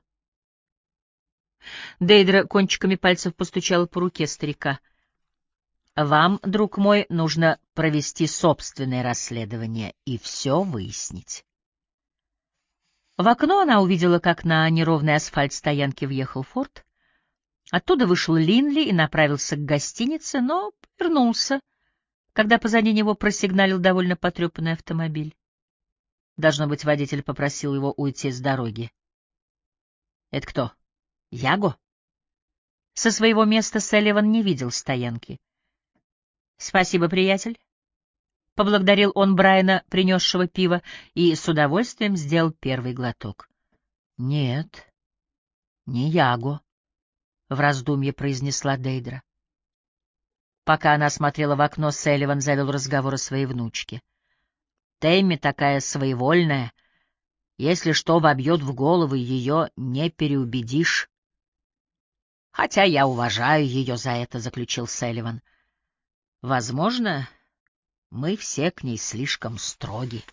Дейдра кончиками пальцев постучала по руке старика. Вам, друг мой, нужно провести собственное расследование и все выяснить. В окно она увидела, как на неровный асфальт стоянки въехал Форд. Оттуда вышел Линли и направился к гостинице, но вернулся, когда позади него просигналил довольно потрепанный автомобиль. Должно быть, водитель попросил его уйти с дороги. — Это кто? Яго? Со своего места Салливан не видел стоянки. — Спасибо, приятель. Поблагодарил он Брайана, принесшего пива, и с удовольствием сделал первый глоток. — Нет, не Яго, — в раздумье произнесла Дейдра. Пока она смотрела в окно, Салливан завел разговор о своей внучке. Тэмми такая своевольная. Если что вобьет в голову, ее не переубедишь. — Хотя я уважаю ее за это, — заключил Салливан. — Возможно, мы все к ней слишком строги.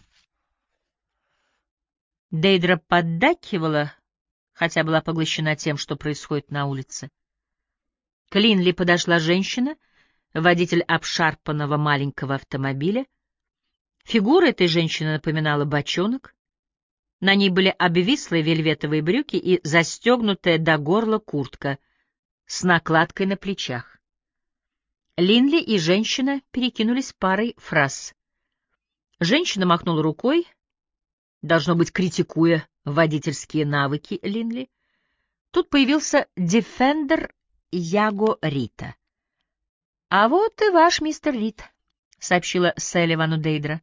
Дейдра поддакивала, хотя была поглощена тем, что происходит на улице. К Линли подошла женщина, водитель обшарпанного маленького автомобиля. Фигура этой женщины напоминала бочонок. На ней были обвислые вельветовые брюки и застегнутая до горла куртка с накладкой на плечах. Линли и женщина перекинулись парой фраз. Женщина махнула рукой, должно быть, критикуя водительские навыки Линли. Тут появился Дефендер Яго Рита. — А вот и ваш мистер Рид, — сообщила Салливану Дейдра.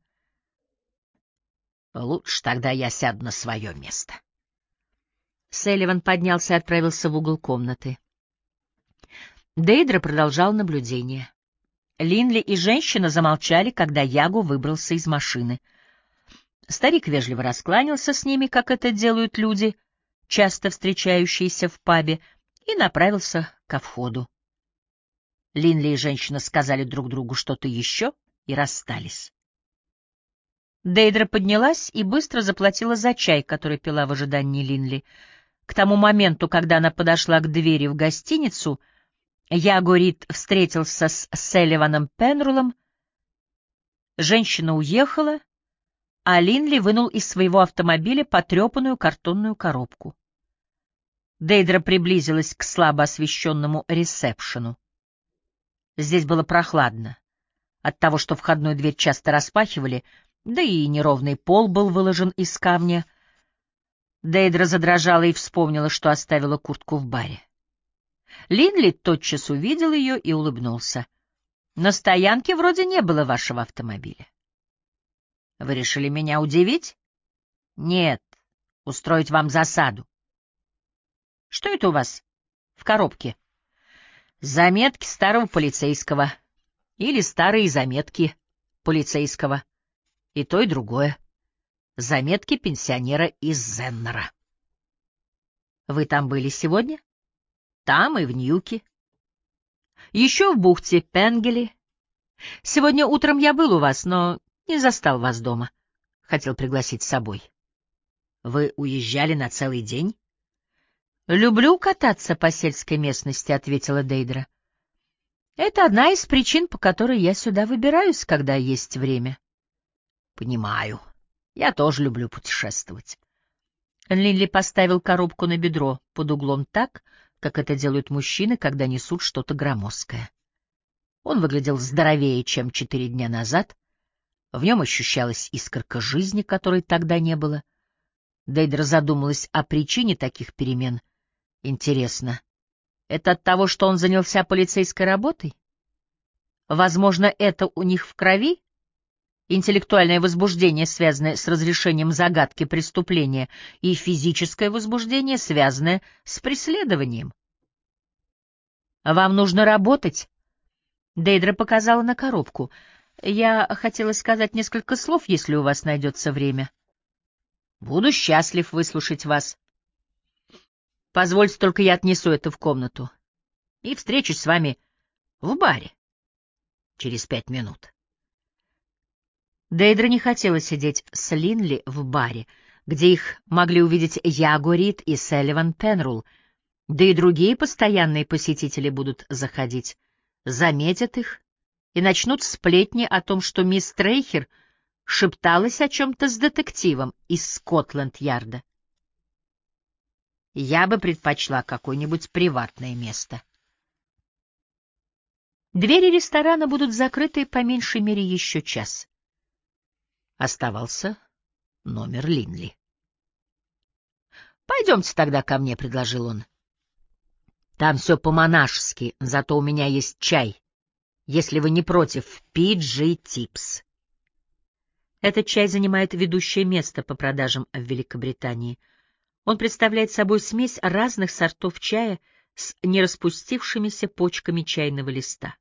— Лучше тогда я сяду на свое место. Салливан поднялся и отправился в угол комнаты. Дейдра продолжал наблюдение. Линли и женщина замолчали, когда Яго выбрался из машины. Старик вежливо раскланялся с ними, как это делают люди, часто встречающиеся в пабе, и направился ко входу. Линли и женщина сказали друг другу что-то еще и расстались. Дейдра поднялась и быстро заплатила за чай, который пила в ожидании Линли. К тому моменту, когда она подошла к двери в гостиницу, Яго Рид встретился с Салливаном Пенрулом. Женщина уехала, а Линли вынул из своего автомобиля потрепанную картонную коробку. Дейдра приблизилась к слабо освещенному ресепшену. Здесь было прохладно от того, что входную дверь часто распахивали, да и неровный пол был выложен из камня. Дейдра задрожала и вспомнила, что оставила куртку в баре. Линли тотчас увидел ее и улыбнулся. — На стоянке вроде не было вашего автомобиля. — Вы решили меня удивить? — Нет, устроить вам засаду. — Что это у вас в коробке? — Заметки старого полицейского или старые заметки полицейского. И то, и другое. Заметки пенсионера из Зеннера. Вы там были сегодня? Там и в Ньюке. Еще в бухте Пенгели. Сегодня утром я был у вас, но не застал вас дома. Хотел пригласить с собой. Вы уезжали на целый день? Люблю кататься по сельской местности, ответила Дейдра. Это одна из причин, по которой я сюда выбираюсь, когда есть время. Понимаю. Я тоже люблю путешествовать. Линли поставил коробку на бедро под углом так, как это делают мужчины, когда несут что-то громоздкое. Он выглядел здоровее, чем четыре дня назад. В нем ощущалась искорка жизни, которой тогда не было. Дейдра задумалась о причине таких перемен. Интересно, это от того, что он занялся полицейской работой? Возможно, это у них в крови? Интеллектуальное возбуждение, связанное с разрешением загадки преступления, и физическое возбуждение, связанное с преследованием. «Вам нужно работать?» Дейдра показала на коробку. «Я хотела сказать несколько слов, если у вас найдется время». «Буду счастлив выслушать вас. Позвольте только я отнесу это в комнату и встречусь с вами в баре через пять минут». Дейдра не хотела сидеть с Линли в баре, где их могли увидеть Яго Рид и Салливан Пенрул, да и другие постоянные посетители будут заходить, заметят их и начнут сплетни о том, что мисс Трейхер шепталась о чем-то с детективом из Скотланд-Ярда. Я бы предпочла какое-нибудь приватное место. Двери ресторана будут закрыты по меньшей мере еще час. Оставался номер Линли. «Пойдемте тогда ко мне», — предложил он. «Там все по-монашески, зато у меня есть чай, если вы не против, пи джи Tips». Этот чай занимает ведущее место по продажам в Великобритании. Он представляет собой смесь разных сортов чая с нераспустившимися почками чайного листа.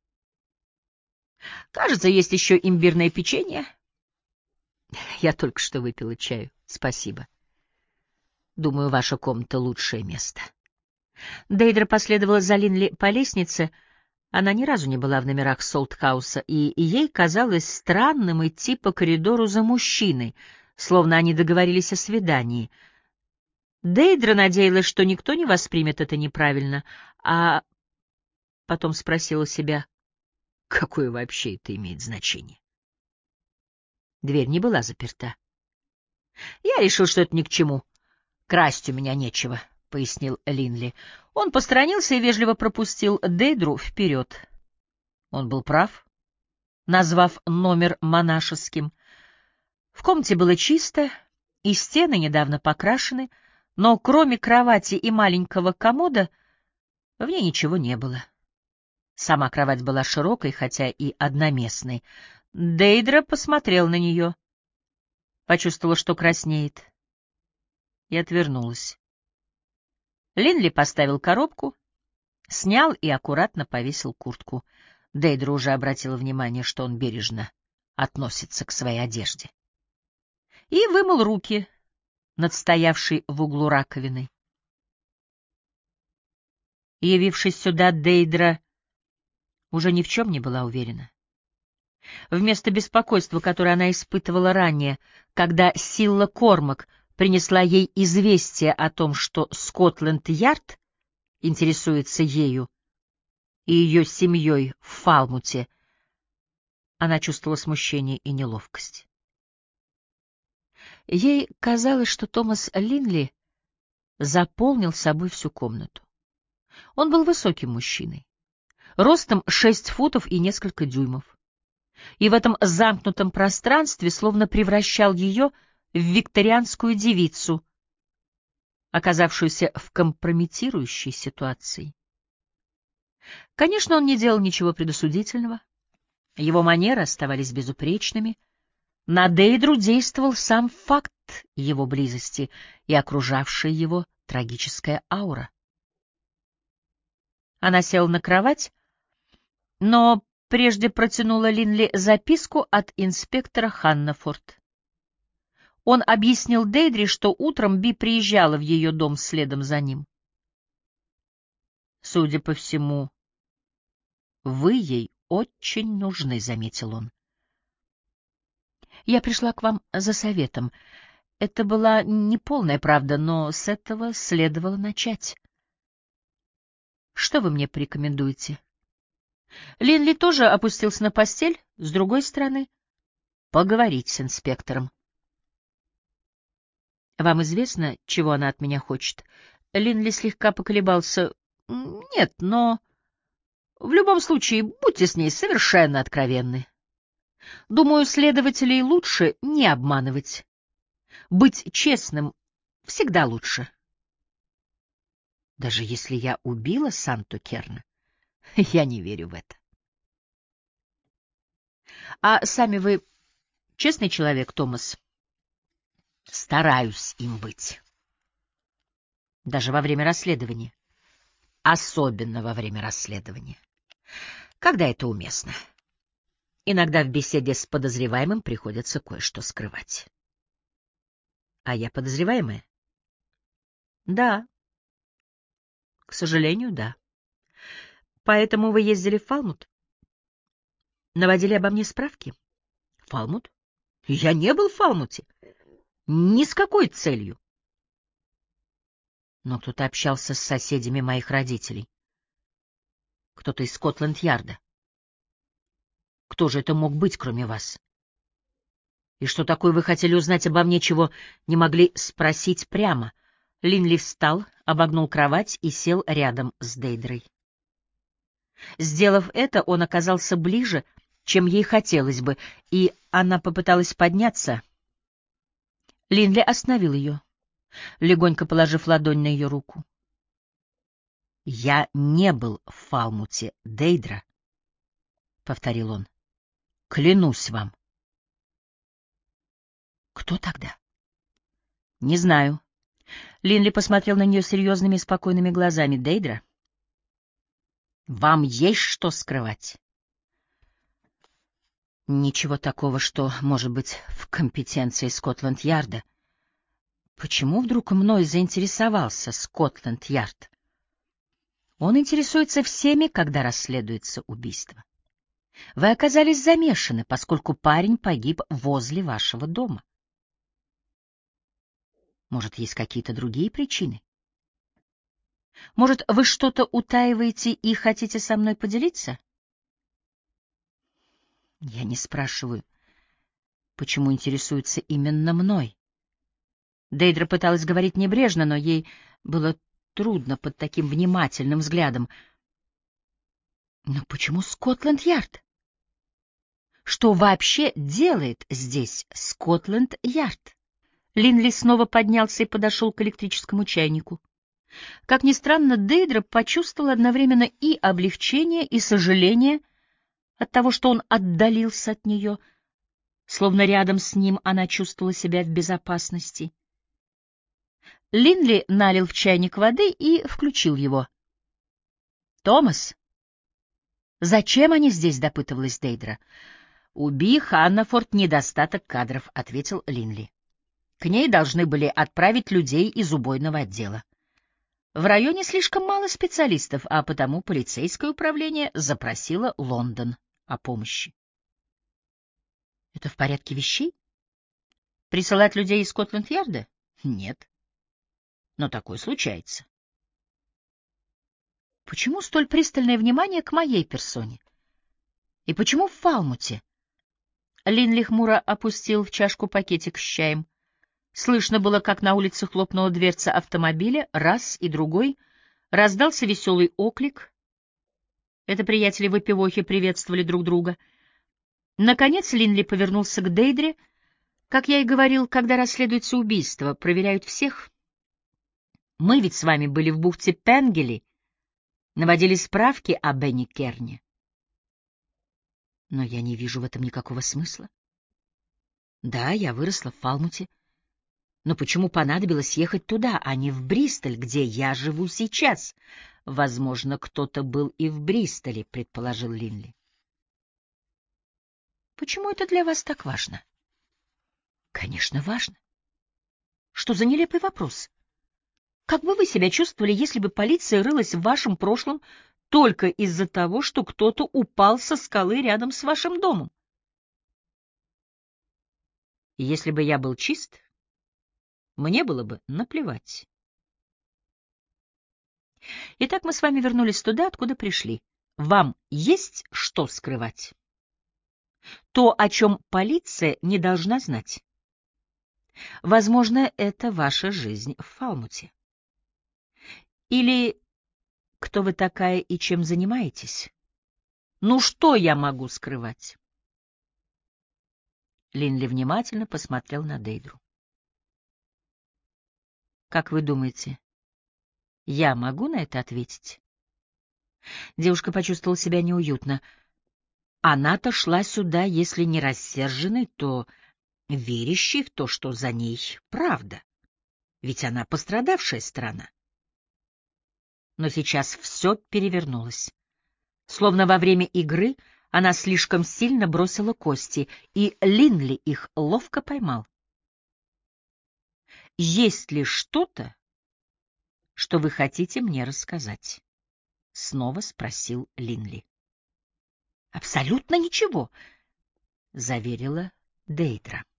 Кажется, есть еще имбирное печенье. Я только что выпила чаю. Спасибо. Думаю, ваша комната — лучшее место. Дейдра последовала за Линли по лестнице. Она ни разу не была в номерах Солтхауса, и ей казалось странным идти по коридору за мужчиной, словно они договорились о свидании. Дейдра надеялась, что никто не воспримет это неправильно, а потом спросила себя, какое вообще это имеет значение. Дверь не была заперта. «Я решил, что это ни к чему. Красть у меня нечего», — пояснил Линли. Он посторонился и вежливо пропустил Дейдру вперед. Он был прав, назвав номер монашеским. В комнате было чисто, и стены недавно покрашены, но кроме кровати и маленького комода в ней ничего не было. Сама кровать была широкой, хотя и одноместной. Дейдра посмотрел на нее, почувствовала, что краснеет, и отвернулась. Линли поставил коробку, снял и аккуратно повесил куртку. Дейдра уже обратила внимание, что он бережно относится к своей одежде. И вымыл руки над стоявшей в углу раковиной. Явившись сюда, Дейдра уже ни в чем не была уверена. Вместо беспокойства, которое она испытывала ранее, когда Силла Кормак принесла ей известие о том, что Скотланд-Ярд интересуется ею и ее семьей в Фалмуте, она чувствовала смущение и неловкость. Ей казалось, что Томас Линли заполнил собой всю комнату. Он был высоким мужчиной, ростом шесть футов и несколько дюймов, и в этом замкнутом пространстве словно превращал ее в викторианскую девицу, оказавшуюся в компрометирующей ситуации. Конечно, он не делал ничего предосудительного, его манеры оставались безупречными. На Дейдру действовал сам факт его близости и окружавшая его трагическая аура. Она села на кровать, но прежде протянула Линли записку от инспектора Ханнафорд. Он объяснил Дейдре, что утром Би приезжала в ее дом следом за ним. «Судя по всему, вы ей очень нужны», — заметил он. «Я пришла к вам за советом. Это была неполная правда, но с этого следовало начать. Что вы мне порекомендуете?» Линли тоже опустился на постель, с другой стороны — поговорить с инспектором. «Вам известно, чего она от меня хочет?» Линли слегка поколебался. «Нет, но в любом случае будьте с ней совершенно откровенны. Думаю, следователей лучше не обманывать. Быть честным всегда лучше». «Даже если я убила Санту Керна?» «Я не верю в это». «А сами вы честный человек, Томас?» «Стараюсь им быть. Даже во время расследования. Особенно во время расследования. Когда это уместно. Иногда в беседе с подозреваемым приходится кое-что скрывать». «А я подозреваемая?» «Да. К сожалению, да. Поэтому вы ездили в Фалмут? Наводили обо мне справки?» «Фалмут? Я не был в Фалмуте. Ни с какой целью». «Но кто-то общался с соседями моих родителей. Кто-то из Скотланд-Ярда. Кто же это мог быть, кроме вас? И что такое вы хотели узнать обо мне, чего не могли спросить прямо?» Линли встал, обогнул кровать и сел рядом с Дейдрой. Сделав это, он оказался ближе, чем ей хотелось бы, и она попыталась подняться. Линли остановил ее, легонько положив ладонь на ее руку. «Я не был в Фалмуте, Дейдра», — повторил он. «Клянусь вам». «Кто тогда?» «Не знаю». Линли посмотрел на нее серьезными и спокойными глазами. «Дейдра, вам есть что скрывать?» «Ничего такого, что может быть в компетенции Скотланд-Ярда». «Почему вдруг мной заинтересовался Скотланд-Ярд?» «Он интересуется всеми, когда расследуется убийство. Вы оказались замешаны, поскольку парень погиб возле вашего дома. Может, есть какие-то другие причины? Может, вы что-то утаиваете и хотите со мной поделиться?» «Я не спрашиваю, почему интересуется именно мной». Дейдра пыталась говорить небрежно, но ей было трудно под таким внимательным взглядом. «Но почему Скотланд-Ярд? Что вообще делает здесь Скотланд-Ярд?» Линли снова поднялся и подошел к электрическому чайнику. Как ни странно, Дейдра почувствовала одновременно и облегчение, и сожаление от того, что он отдалился от нее, словно рядом с ним она чувствовала себя в безопасности. Линли налил в чайник воды и включил его. «Томас, зачем они здесь?» — допытывалась Дейдра. «У Би Ханнафорд недостаток кадров», — ответил Линли. «К ней должны были отправить людей из убойного отдела. В районе слишком мало специалистов, а потому полицейское управление запросило Лондон о помощи». «Это в порядке вещей? Присылать людей из Скотланд-Ярда? Нет. Но такое случается». «Почему столь пристальное внимание к моей персоне? И почему в Фалмуте?» Линли хмуро опустил в чашку пакетик с чаем. Слышно было, как на улице хлопнула дверца автомобиля, раз и другой. Раздался веселый оклик. Это приятели выпивохи приветствовали друг друга. Наконец Линли повернулся к Дейдре. «Как я и говорил, когда расследуется убийство, проверяют всех. Мы ведь с вами были в бухте Пенгели, наводили справки о Бенни Керне. Но я не вижу в этом никакого смысла. Да, я выросла в Фалмуте. Но почему понадобилось ехать туда, а не в Бристоль, где я живу сейчас?» Возможно, кто-то был и в Бристоле, предположил Линли. Почему это для вас так важно? Конечно, важно. Что за нелепый вопрос? Как бы вы себя чувствовали, если бы полиция рылась в вашем прошлом только из-за того, что кто-то упал со скалы рядом с вашим домом? Если бы я был чист, мне было бы наплевать. Итак, мы с вами вернулись туда, откуда пришли. Вам есть что скрывать? То, о чем полиция не должна знать. Возможно, это ваша жизнь в Фалмуте. Или кто вы такая и чем занимаетесь? Ну что я могу скрывать? Линли внимательно посмотрел на Дейдру. Как вы думаете, я могу на это ответить? Девушка почувствовала себя неуютно. Она-то шла сюда, если не рассерженной, то верящей в то, что за ней правда. Ведь она пострадавшая сторона. Но сейчас все перевернулось. Словно во время игры она слишком сильно бросила кости, и Линли их ловко поймал. «Есть ли что-то, что вы хотите мне рассказать?» — снова спросил Линли. «Абсолютно ничего», — заверила Дейдра.